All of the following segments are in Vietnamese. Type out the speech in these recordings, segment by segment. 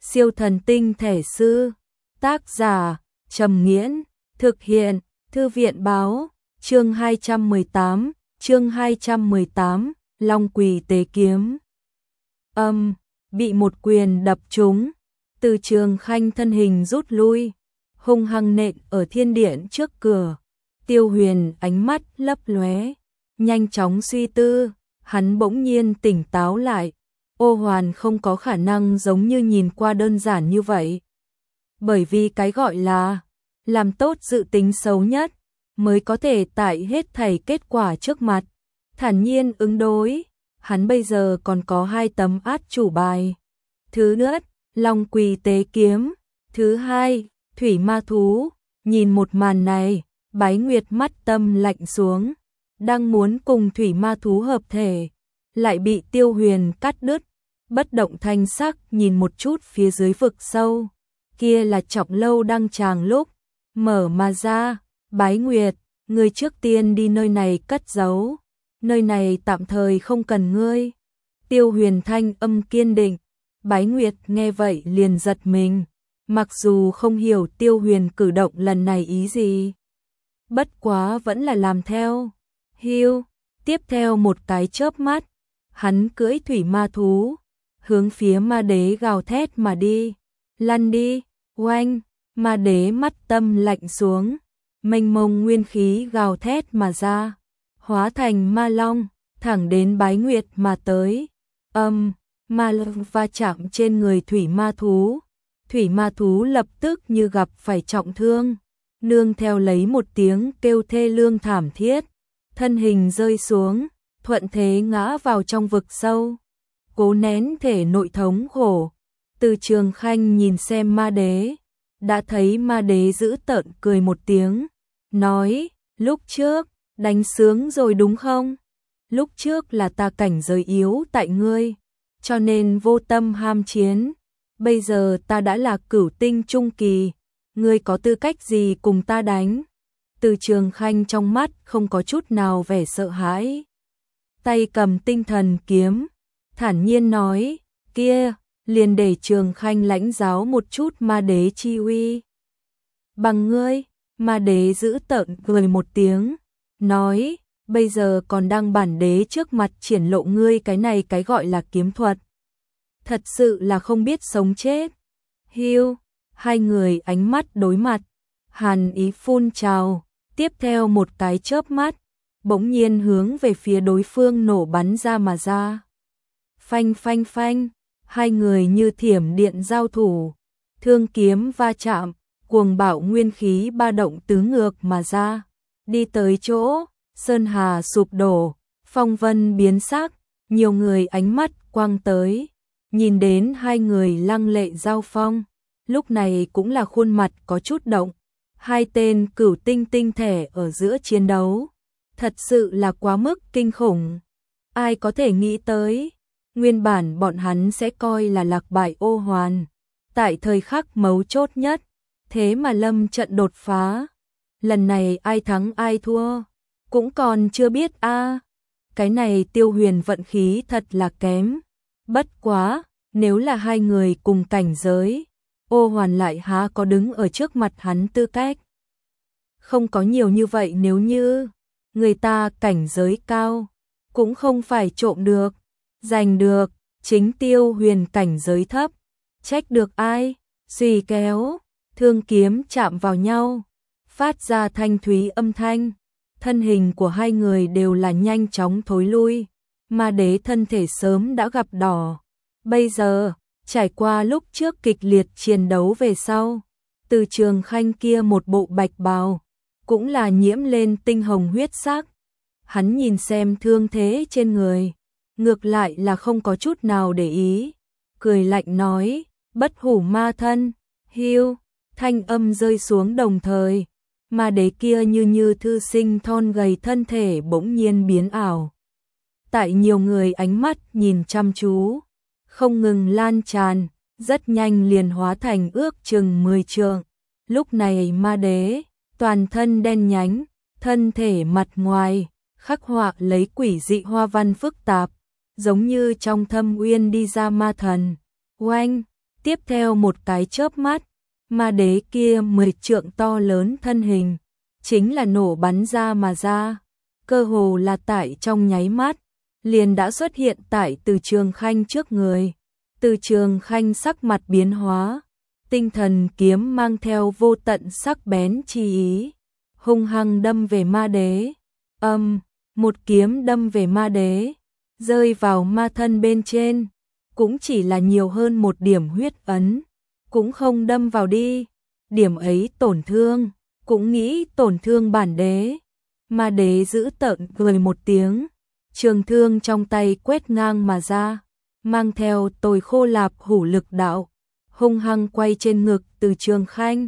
Siêu thần tinh thể sư. Tác giả Trầm Nghiễn. Thực hiện Thư viện Báo. Chương 218, Long Quỷ Tế Kiếm. Bị một quyền đập trúng, Từ Trường Khanh thân hình rút lui, hung hăng nện ở thiên điện trước cửa. Tiêu Huyền ánh mắt lấp lóe, nhanh chóng suy tư, hắn bỗng nhiên tỉnh táo lại. Ô Hoàn không có khả năng giống như nhìn qua đơn giản như vậy. Bởi vì cái gọi là làm tốt dự tính xấu nhất mới có thể tại hết thảy kết quả trước mặt thản nhiên ứng đối. Hắn bây giờ còn có 2 tấm át chủ bài. Thứ nhất, Long Quỷ Tế Kiếm. Thứ hai, Thủy Ma Thú. Nhìn một màn này, Bái Nguyệt mắt tâm lạnh xuống. Đang muốn cùng Thủy Ma Thú hợp thể, lại bị Tiêu Huyền cắt đứt. Bất động thanh sắc nhìn một chút phía dưới vực sâu. Kia là Trọng Lâu đăng tràng lúc mở mà ra. Bái Nguyệt, ngươi trước tiên đi nơi này cất giấu. Nơi này tạm thời không cần ngươi. Tiêu Huyền thanh âm kiên định. Bái Nguyệt nghe vậy liền giật mình. Mặc dù không hiểu Tiêu Huyền cử động lần này ý gì, bất quá vẫn là làm theo. Hiu, tiếp theo một cái chớp mắt, hắn cưỡi Thủy Ma Thú, hướng phía Ma Đế gào thét mà đi. Lăn đi, oanh, Ma Đế mắt tâm lạnh xuống, mênh mông nguyên khí gào thét mà ra, hóa thành ma long, thẳng đến Bái Nguyệt mà tới. Ma long va chạm trên người Thủy Ma Thú. Thủy Ma Thú lập tức như gặp phải trọng thương, nương theo lấy một tiếng kêu thê lương thảm thiết, thân hình rơi xuống, thuận thế ngã vào trong vực sâu, cố nén thể nội thống khổ. Từ Trường Khanh nhìn xem Ma Đế, đã thấy Ma Đế dữ tợn cười một tiếng, nói: lúc trước đánh sướng rồi đúng không? Lúc trước là ta cảnh giới yếu tại ngươi, cho nên vô tâm ham chiến. Bây giờ ta đã là cửu tinh trung kỳ, ngươi có tư cách gì cùng ta đánh? Từ Trường Khanh trong mắt không có chút nào vẻ sợ hãi, tay cầm tinh thần kiếm, thản nhiên nói: kia, liền để Trường Khanh lãnh giáo một chút Ma Đế chi uy. Bằng ngươi. Ma Đế giữ tợn cười một tiếng, nói: bây giờ còn đang bản đế trước mặt triển lộ ngươi cái này cái gọi là kiếm thuật, thật sự là không biết sống chết. Hiu, hai người ánh mắt đối mặt, hàn ý phun trào, tiếp theo một cái chớp mắt, bỗng nhiên hướng về phía đối phương nổ bắn ra mà ra. Phanh phanh phanh, hai người như thiểm điện giao thủ, thương kiếm va chạm, cuồng bạo nguyên khí ba động tứ ngược mà ra. Đi tới chỗ, sơn hà sụp đổ, phong vân biến sắc, nhiều người ánh mắt quang tới, nhìn đến hai người lăng lệ giao phong, lúc này cũng là khuôn mặt có chút động. Hai tên cửu tinh tinh thể ở giữa chiến đấu, thật sự là quá mức kinh khủng. Ai có thể nghĩ tới, nguyên bản bọn hắn sẽ coi là lạc bại Ô Hoàn, tại thời khắc mấu chốt nhất, thế mà lâm trận đột phá. Lần này ai thắng ai thua, cũng còn chưa biết a. Cái này Tiêu Huyền vận khí thật là kém. Bất quá, nếu là hai người cùng cảnh giới, Ô Hoàn lại há có đứng ở trước mặt hắn tư cách. Không có nhiều như vậy, nếu như người ta cảnh giới cao, cũng không phải trộm được, giành được. Chính Tiêu Huyền cảnh giới thấp, trách được ai? Xùy kéo, thương kiếm chạm vào nhau, phát ra thanh thúy âm thanh. Thân hình của hai người đều là nhanh chóng thối lui. Ma Đế thân thể sớm đã gặp đỏ. Bây giờ, trải qua lúc trước kịch liệt chiến đấu về sau, Từ Trường Khanh kia một bộ bạch bào, cũng là nhiễm lên tinh hồng huyết sắc. Hắn nhìn xem thương thế trên người, ngược lại là không có chút nào để ý, cười lạnh nói: bất hủ ma thân. Hiu, thanh âm rơi xuống đồng thời, Ma Đế kia như thư sinh thon gầy thân thể bỗng nhiên biến ảo. Tại nhiều người ánh mắt nhìn chăm chú, không ngừng lan tràn, rất nhanh liền hóa thành ước chừng 10 trượng. Lúc này Ma Đế, toàn thân đen nhánh, thân thể mặt ngoài, khắc họa lấy quỷ dị hoa văn phức tạp, giống như trong thâm uyên đi ra ma thần. Oanh, Tiếp theo một cái chớp mắt, ma đế kia 10 trượng to lớn thân hình, chính là nổ bắn ra mà ra, cơ hồ là tại trong nháy mắt, liền đã xuất hiện tại Từ Trường Khanh trước người. Từ Trường Khanh sắc mặt biến hóa, tinh thần kiếm mang theo vô tận sắc bén chi ý, hung hăng đâm về ma đế. Một kiếm đâm về ma đế, rơi vào ma thân bên trên, cũng chỉ là nhiều hơn một điểm huyết ấn, cũng không đâm vào đi, điểm ấy tổn thương, cũng nghĩ tổn thương bản đế. Ma đế giữ tợn cười một tiếng, trường thương trong tay quét ngang mà ra, mang theo Tồi Khô Lạp hủ lực đạo, hung hăng quay trên ngực Từ Trường Khanh.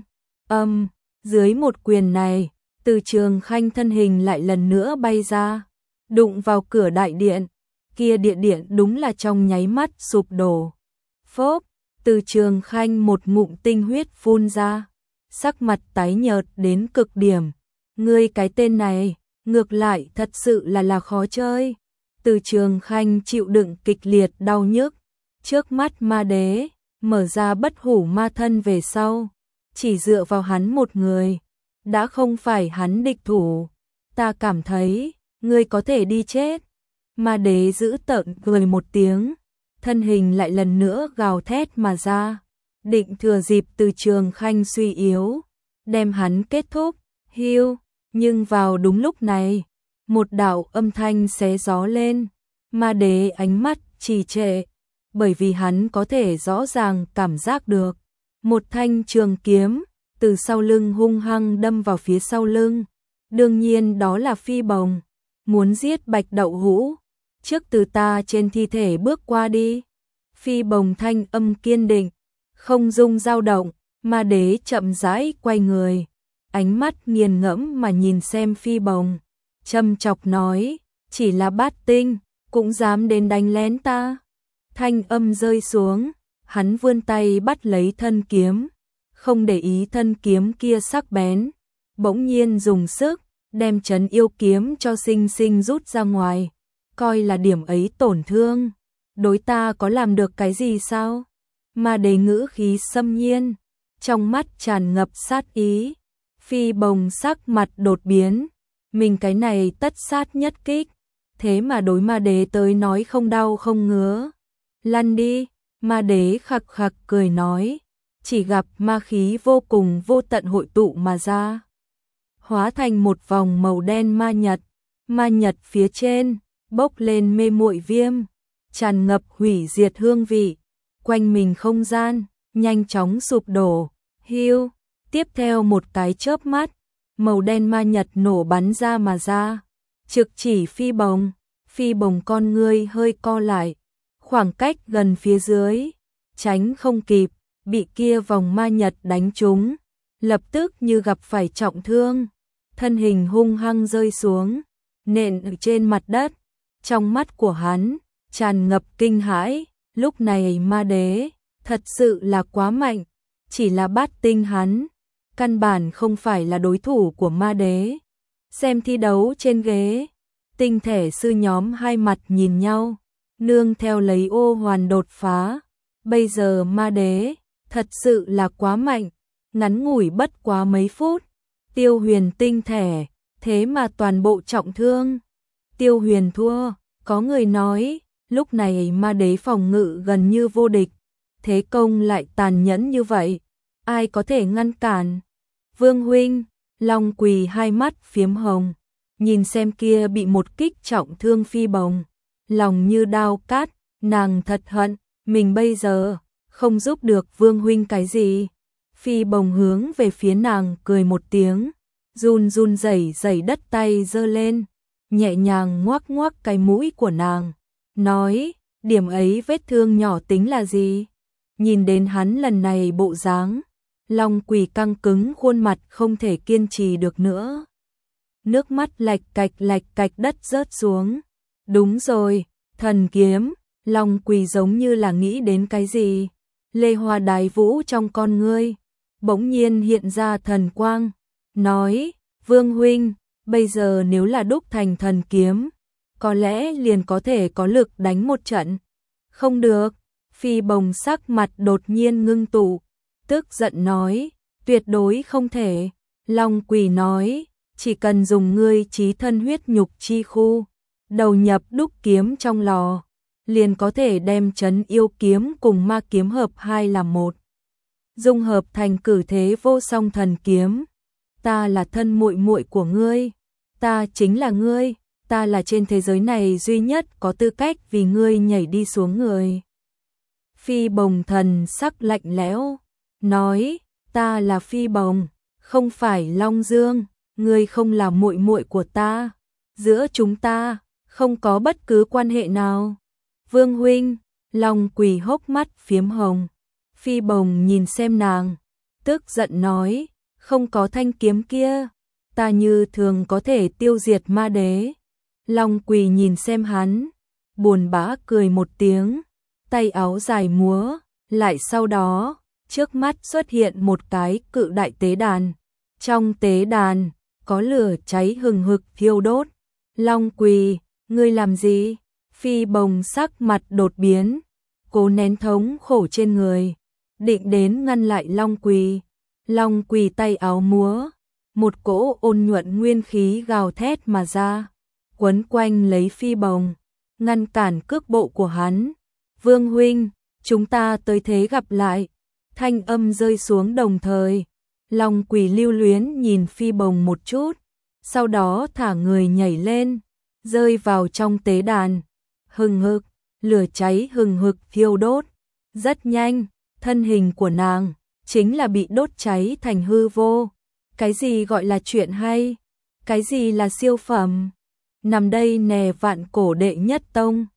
Dưới một quyền này, Từ Trường Khanh thân hình lại lần nữa bay ra, đụng vào cửa đại điện, kia địa điện đúng là trong nháy mắt sụp đổ. Phốp, Từ Trường Khanh một ngụm tinh huyết phun ra, sắc mặt tái nhợt đến cực điểm. Ngươi cái tên này, ngược lại thật sự là khó chơi. Từ Trường Khanh chịu đựng kịch liệt đau nhức, trước mắt ma đế, mở ra bất hủ ma thân về sau, chỉ dựa vào hắn một người, đã không phải hắn địch thủ. Ta cảm thấy, ngươi có thể đi chết. Ma đế giữ tợn cười một tiếng, thân hình lại lần nữa gào thét mà ra, định thừa dịp Từ Trường Khanh suy yếu, đem hắn kết thúc. Hiu, nhưng vào đúng lúc này, một đạo âm thanh xé gió lên, ma đế ánh mắt trì trệ, bởi vì hắn có thể rõ ràng cảm giác được một thanh trường kiếm từ sau lưng hung hăng đâm vào phía sau lưng. Đương nhiên đó là Phi Bồng, muốn giết Bạch Đậu Hũ, trước từ ta trên thi thể bước qua đi. Phi Bồng thanh âm kiên định, không dung dao động. Ma đế chậm rãi quay người, ánh mắt nghiền ngẫm mà nhìn xem Phi Bồng, châm chọc nói, chỉ là bát tinh, cũng dám đến đánh lén ta. Thanh âm rơi xuống, hắn vươn tay bắt lấy thân kiếm, không để ý thân kiếm kia sắc bén, bỗng nhiên dùng sức, đem trấn yêu kiếm cho sinh sinh rút ra ngoài, coi là điểm ấy tổn thương. Đối ta có làm được cái gì sao? Ma đế ngữ khí xâm nhiên, trong mắt tràn ngập sát ý. Phi Bồng sắc mặt đột biến, mình cái này tất sát nhất kích, thế mà đối ma đế tới nói không đau không ngứa. Lăn đi, ma đế khặc khặc cười nói, chỉ gặp ma khí vô cùng vô tận hội tụ mà ra, hóa thành một vòng màu đen ma nhật phía trên, bốc lên mê muội viêm, tràn ngập hủy diệt hương vị, quanh mình không gian, nhanh chóng sụp đổ. Hiu, tiếp theo một cái chớp mắt, màu đen ma nhật nổ bắn ra mà ra, trực chỉ Phi Bồng. Phi Bồng con ngươi hơi co lại, khoảng cách gần phía dưới, tránh không kịp, bị kia vòng ma nhật đánh trúng, lập tức như gặp phải trọng thương, thân hình hung hăng rơi xuống, nện ở trên mặt đất. Trong mắt của hắn tràn ngập kinh hãi, lúc này ma đế thật sự là quá mạnh, chỉ là bát tinh hắn căn bản không phải là đối thủ của ma đế. Xem thi đấu trên ghế, tinh thể sư nhóm hai mặt nhìn nhau, nương theo lấy ô hoàn đột phá. Bây giờ ma đế thật sự là quá mạnh, ngắn ngủi bất quá mấy phút, Tiêu Huyền tinh thể, thế mà toàn bộ trọng thương. Tiêu Huyền thua, có người nói, lúc này ma đế phòng ngự gần như vô địch, thế công lại tàn nhẫn như vậy, ai có thể ngăn cản? Vương huynh, Long Quỳ hai mắt phiếm hồng, nhìn xem kia bị một kích trọng thương Phi Bồng, lòng như đao cát, nàng thật hận, mình bây giờ không giúp được Vương huynh cái gì. Phi Bồng hướng về phía nàng cười một tiếng, run run rẩy rẩy đất tay giơ lên, nhẹ nhàng ngoắc ngoắc cái mũi của nàng, nói, điểm ấy vết thương nhỏ tính là gì? Nhìn đến hắn lần này bộ dáng, Long Quỳ căng cứng khuôn mặt không thể kiên trì được nữa. Nước mắt lạch cạch đất rớt xuống. Đúng rồi, thần kiếm. Long Quỳ giống như là nghĩ đến cái gì. Lê Hoa Đái Vũ trong con ngươi bỗng nhiên hiện ra thần quang, nói, Vương huynh, bây giờ nếu là đúc thành thần kiếm, có lẽ liền có thể có lực đánh một trận. Không được. Phi Bồng sắc mặt đột nhiên ngưng tụ, tức giận nói, tuyệt đối không thể. Long Quỳ nói, chỉ cần dùng ngươi chí thân huyết nhục chi khu, đầu nhập đúc kiếm trong lò, liền có thể đem trấn yêu kiếm cùng ma kiếm hợp hai làm một, dung hợp thành cử thế vô song thần kiếm. Ta là thân muội muội của ngươi, ta chính là ngươi, ta là trên thế giới này duy nhất có tư cách vì ngươi nhảy đi xuống người. Phi Bồng thần sắc lạnh lẽo, nói, ta là Phi Bồng, không phải Long Dương, ngươi không là muội muội của ta, giữa chúng ta không có bất cứ quan hệ nào. Vương huynh, Long Quỳ hốc mắt phiếm hồng. Phi Bồng nhìn xem nàng, tức giận nói, không có thanh kiếm kia, ta như thường có thể tiêu diệt ma đế. Long Quỳ nhìn xem hắn, buồn bã cười một tiếng, tay áo dài múa, lại sau đó, trước mắt xuất hiện một cái cự đại tế đàn. Trong tế đàn, có lửa cháy hừng hực thiêu đốt. Long Quỳ, ngươi làm gì? Phi Bồng sắc mặt đột biến, cố nén thống khổ trên người, định đến ngăn lại Long Quỳ. Long Quỳ tay áo múa, một cỗ ôn nhuận nguyên khí gào thét mà ra, quấn quanh lấy Phi Bồng, ngăn cản cước bộ của hắn. Vương huynh, chúng ta tới thế gặp lại. Thanh âm rơi xuống đồng thời, Long Quỳ lưu luyến nhìn Phi Bồng một chút, sau đó thả người nhảy lên, rơi vào trong tế đàn. Hừng hực, lửa cháy hừng hực thiêu đốt. Rất nhanh, thân hình của nàng chính là bị đốt cháy thành hư vô. Cái gì gọi là chuyện hay? Cái gì là siêu phẩm? Nằm đây nè vạn cổ đệ nhất tông.